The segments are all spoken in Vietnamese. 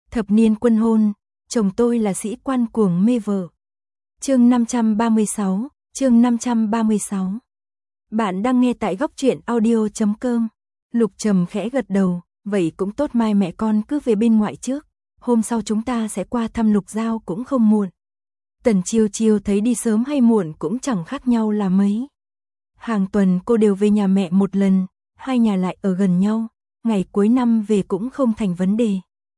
Thập niên quân hôn, chồng tôi là sĩ quan cuồng mê vợ. Chương 536, chương 536. Bạn đang nghe tại góc truyện audio.com. Lục Trầm khẽ gật đầu, vậy cũng tốt, mai mẹ con cứ về bên ngoại trước, hôm sau chúng ta sẽ qua thăm Lục Giao cũng không muộn. Tần Chiêu Chiêu thấy đi sớm hay muộn cũng chẳng khác nhau là mấy. Hàng tuần cô đều về nhà mẹ một lần, hai nhà lại ở gần nhau, ngày cuối năm về cũng không thành vấn đề.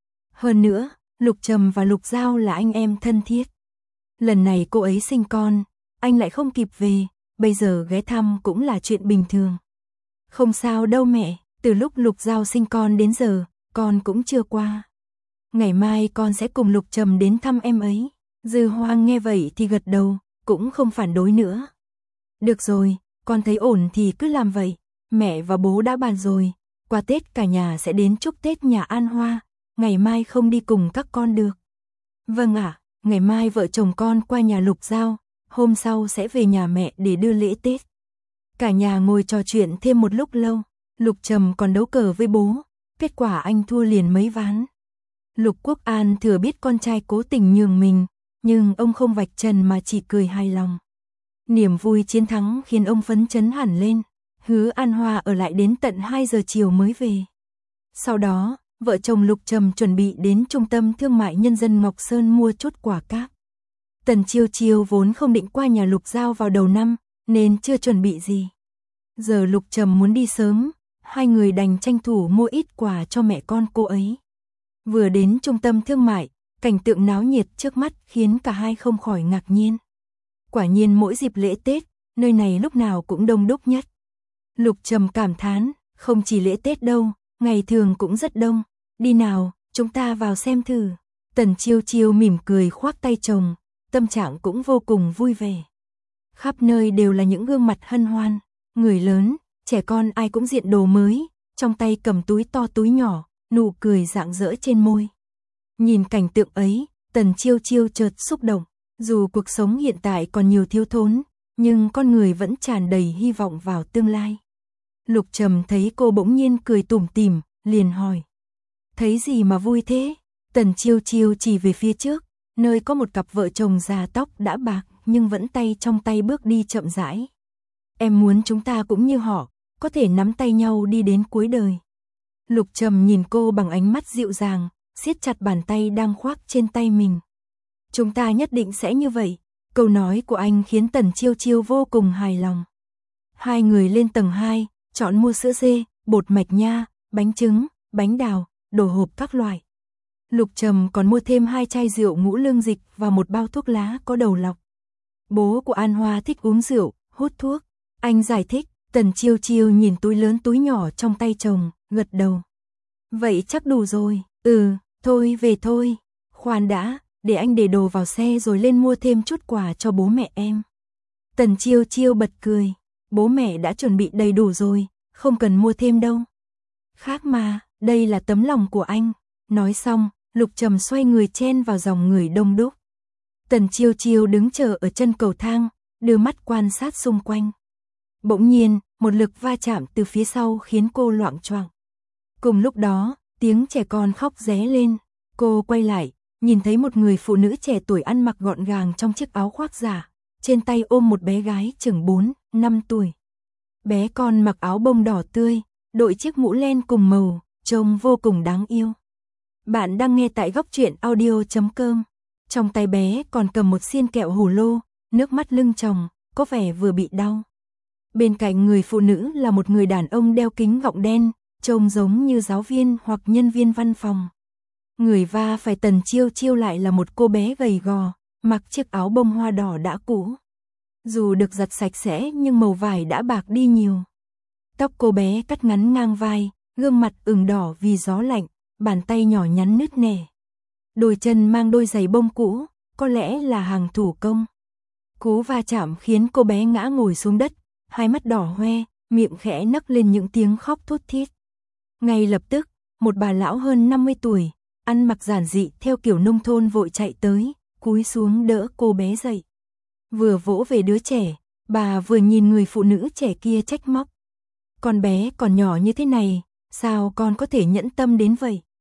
Hơn nữa, Lục Trầm và Lục Giao là anh em thân thiết. Lần này cô ấy sinh con, anh lại không kịp về, bây giờ ghé thăm cũng là chuyện bình thường. Không sao đâu mẹ, từ lúc Lục Giao sinh con đến giờ, con cũng chưa qua. Ngày mai con sẽ cùng Lục Trầm đến thăm em ấy. Dư Hoang nghe vậy thì gật đầu, cũng không phản đối nữa. Được rồi, con thấy ổn thì cứ làm vậy, mẹ và bố đã bàn rồi, qua Tết cả nhà sẽ đến chúc Tết nhà An Hoa, ngày mai không đi cùng các con được. Vâng ạ, ngày mai vợ chồng con qua nhà Lục Giao, hôm sau sẽ về nhà mẹ để đưa lễ Tết. Cả nhà ngồi trò chuyện thêm một lúc lâu, Lục Trầm còn đấu cờ với bố, kết quả anh thua liền mấy ván. Lục Quốc An thừa biết con trai cố tình nhường mình, nhưng ông không vạch trần mà chỉ cười hài lòng. Niềm vui chiến thắng khiến ông phấn chấn hẳn lên, hứa An Hoa ở lại đến tận 2 giờ chiều mới về. Sau đó, vợ chồng Lục Trầm chuẩn bị đến trung tâm thương mại nhân dân Ngọc Sơn mua chút quà cáp. Tần Chiêu Chiêu vốn không định qua nhà Lục Giao vào đầu năm, nên chưa chuẩn bị gì. Giờ Lục Trầm muốn đi sớm, hai người đành tranh thủ mua ít quà cho mẹ con cô ấy. Vừa đến trung tâm thương mại, cảnh tượng náo nhiệt trước mắt khiến cả hai không khỏi ngạc nhiên. Quả nhiên mỗi dịp lễ Tết, nơi này lúc nào cũng đông đúc nhất. Lục Trầm cảm thán, không chỉ lễ Tết đâu, ngày thường cũng rất đông. Đi nào, chúng ta vào xem thử. Tần Chiêu Chiêu mỉm cười khoác tay chồng, tâm trạng cũng vô cùng vui vẻ. Khắp nơi đều là những gương mặt hân hoan, người lớn, trẻ con ai cũng diện đồ mới, trong tay cầm túi to túi nhỏ, nụ cười rạng rỡ trên môi. Nhìn cảnh tượng ấy, Tần Chiêu Chiêu chợt xúc động, dù cuộc sống hiện tại còn nhiều thiếu thốn, nhưng con người vẫn tràn đầy hy vọng vào tương lai. Lục Trầm thấy cô bỗng nhiên cười tủm tỉm, liền hỏi: "Thấy gì mà vui thế?" Tần Chiêu Chiêu chỉ về phía trước, nơi có một cặp vợ chồng già tóc đã bạc nhưng vẫn tay trong tay bước đi chậm rãi. "Em muốn chúng ta cũng như họ, có thể nắm tay nhau đi đến cuối đời." Lục Trầm nhìn cô bằng ánh mắt dịu dàng, siết chặt bàn tay đang khoác trên tay mình. "Chúng ta nhất định sẽ như vậy." Câu nói của anh khiến Tần Chiêu Chiêu vô cùng hài lòng. Hai người lên tầng 2, chọn mua sữa dê, bột mạch nha, bánh trứng, bánh đào, đồ hộp các loại. Lục Trầm còn mua thêm 2 chai rượu ngũ lương dịch và một bao thuốc lá có đầu lọc. Bố của An Hoa thích uống rượu, hút thuốc. Anh giải thích. Tần Chiêu Chiêu nhìn túi lớn túi nhỏ trong tay chồng, gật đầu. "Vậy chắc đủ rồi." Thôi về thôi. "Khoan đã, để anh để đồ vào xe rồi lên mua thêm chút quà cho bố mẹ em." Tần Chiêu Chiêu bật cười. "Bố mẹ đã chuẩn bị đầy đủ rồi, không cần mua thêm đâu." "Khác mà, đây là tấm lòng của anh." Nói xong, Lục Trầm xoay người chen vào dòng người đông đúc. Tần Chiêu Chiêu đứng chờ ở chân cầu thang, đưa mắt quan sát xung quanh. Bỗng nhiên, một lực va chạm từ phía sau khiến cô loạng choạng. Cùng lúc đó, tiếng trẻ con khóc ré lên. Cô quay lại, nhìn thấy một người phụ nữ trẻ tuổi ăn mặc gọn gàng trong chiếc áo khoác giả, trên tay ôm một bé gái chừng 4, 5 tuổi. Bé con mặc áo bông đỏ tươi, đội chiếc mũ len cùng màu, trông vô cùng đáng yêu. Bạn đang nghe tại góc truyện audio.com. Trong tay bé còn cầm một xiên kẹo hổ lô, nước mắt lưng tròng, có vẻ vừa bị đau. Bên cạnh người phụ nữ là một người đàn ông đeo kính gọng đen, trông giống như giáo viên hoặc nhân viên văn phòng. Người va phải Tần Chiêu Chiêu lại là một cô bé gầy gò, mặc chiếc áo bông hoa đỏ đã cũ. Dù được giặt sạch sẽ nhưng màu vải đã bạc đi nhiều. Tóc cô bé cắt ngắn ngang vai, gương mặt ửng đỏ vì gió lạnh, bàn tay nhỏ nhắn nứt nẻ. Đôi chân mang đôi giày bông cũ, có lẽ là hàng thủ công. Cú va chạm khiến cô bé ngã ngồi xuống đất, hai mắt đỏ hoe, miệng khẽ nấc lên những tiếng khóc thút thít. Ngay lập tức, một bà lão hơn 50 tuổi, ăn mặc giản dị theo kiểu nông thôn vội chạy tới, cúi xuống đỡ cô bé dậy. Vừa vỗ về đứa trẻ, bà vừa nhìn người phụ nữ trẻ kia trách móc. "Con bé còn nhỏ như thế này, sao con có thể nhẫn tâm đến vậy?"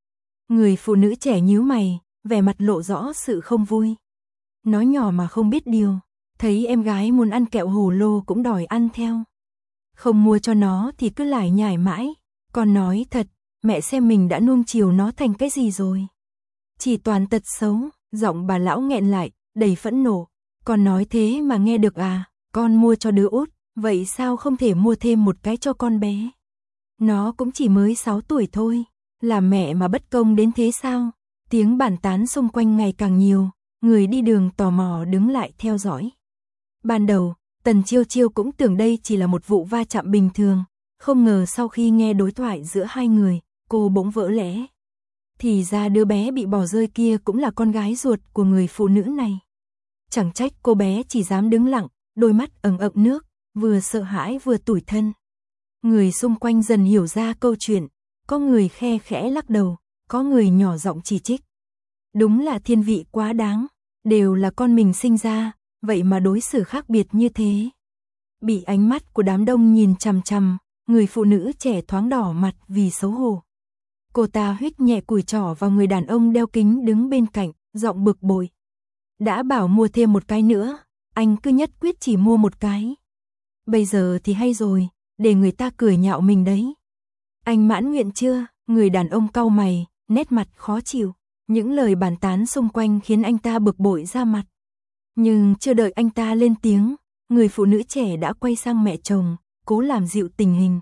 Người phụ nữ trẻ nhíu mày, vẻ mặt lộ rõ sự không vui. Nói nhỏ mà không biết điều, thấy em gái muốn ăn kẹo hồ lô cũng đòi ăn theo. Không mua cho nó thì cứ lải nhải mãi, còn nói thật, mẹ xem mình đã nuông chiều nó thành cái gì rồi. Chỉ toàn tật xấu, giọng bà lão nghẹn lại, đầy phẫn nộ. Con nói thế mà nghe được à, con mua cho đứa út, vậy sao không thể mua thêm một cái cho con bé? Nó cũng chỉ mới 6 tuổi thôi, là mẹ mà bất công đến thế sao? Tiếng bàn tán xung quanh ngày càng nhiều, người đi đường tò mò đứng lại theo dõi. Ban đầu, Tần Chiêu Chiêu cũng tưởng đây chỉ là một vụ va chạm bình thường, không ngờ sau khi nghe đối thoại giữa hai người, cô bỗng vỡ lẽ. Thì ra đứa bé bị bỏ rơi kia cũng là con gái ruột của người phụ nữ này. Chẳng trách cô bé chỉ dám đứng lặng, đôi mắt ẩn ẩn nước, vừa sợ hãi vừa tủi thân. Người xung quanh dần hiểu ra câu chuyện, có người khe khẽ lắc đầu, có người nhỏ giọng chỉ trích. Đúng là thiên vị quá đáng, đều là con mình sinh ra, vậy mà đối xử khác biệt như thế. Bị ánh mắt của đám đông nhìn chằm chằm, người phụ nữ trẻ thoáng đỏ mặt vì xấu hổ. Cô ta huých nhẹ cùi trỏ vào người đàn ông đeo kính đứng bên cạnh, giọng bực bội. Đã bảo mua thêm một cái nữa, anh cứ nhất quyết chỉ mua một cái. Bây giờ thì hay rồi, để người ta cười nhạo mình đấy. Anh mãn nguyện chưa? Người đàn ông cau mày, nét mặt khó chịu. Những lời bàn tán xung quanh khiến anh ta bực bội ra mặt. Nhưng chưa đợi anh ta lên tiếng, người phụ nữ trẻ đã quay sang mẹ chồng, cố làm dịu tình hình.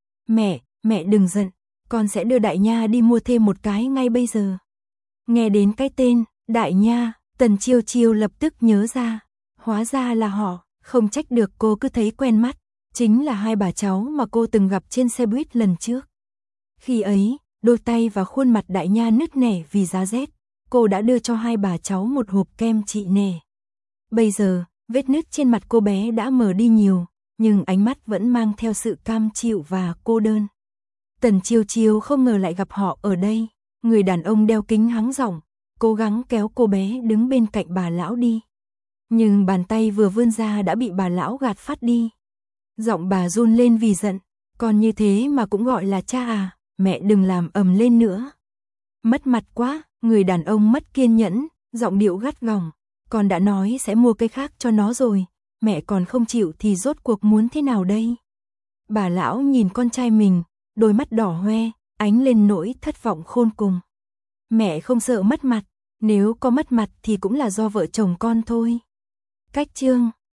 Mẹ đừng giận, con sẽ đưa Đại Nha đi mua thêm một cái ngay bây giờ. Nghe đến cái tên, Đại Nha, Tần Chiêu Chiêu lập tức nhớ ra. Hóa ra là họ, không trách được cô cứ thấy quen mắt. Chính là hai bà cháu mà cô từng gặp trên xe buýt lần trước. Khi ấy, đôi tay và khuôn mặt Đại Nha nứt nẻ vì giá rét. Cô đã đưa cho hai bà cháu một hộp kem trị nề. Bây giờ, vết nứt trên mặt cô bé đã mờ đi nhiều, nhưng ánh mắt vẫn mang theo sự cam chịu và cô đơn. Tần Chiêu Chiêu không ngờ lại gặp họ ở đây. Người đàn ông đeo kính hắng giọng, cố gắng kéo cô bé đứng bên cạnh bà lão đi. Nhưng bàn tay vừa vươn ra đã bị bà lão gạt phát đi. Giọng bà run lên vì giận, còn như thế mà cũng gọi là cha à, mẹ đừng làm ầm lên nữa. Mất mặt quá, người đàn ông mất kiên nhẫn, giọng điệu gắt gỏng, con đã nói sẽ mua cái khác cho nó rồi, mẹ còn không chịu thì rốt cuộc muốn thế nào đây? Bà lão nhìn con trai mình, đôi mắt đỏ hoe, ánh lên nỗi thất vọng khôn cùng. Mẹ không sợ mất mặt, nếu có mất mặt thì cũng là do vợ chồng con thôi. Cách chương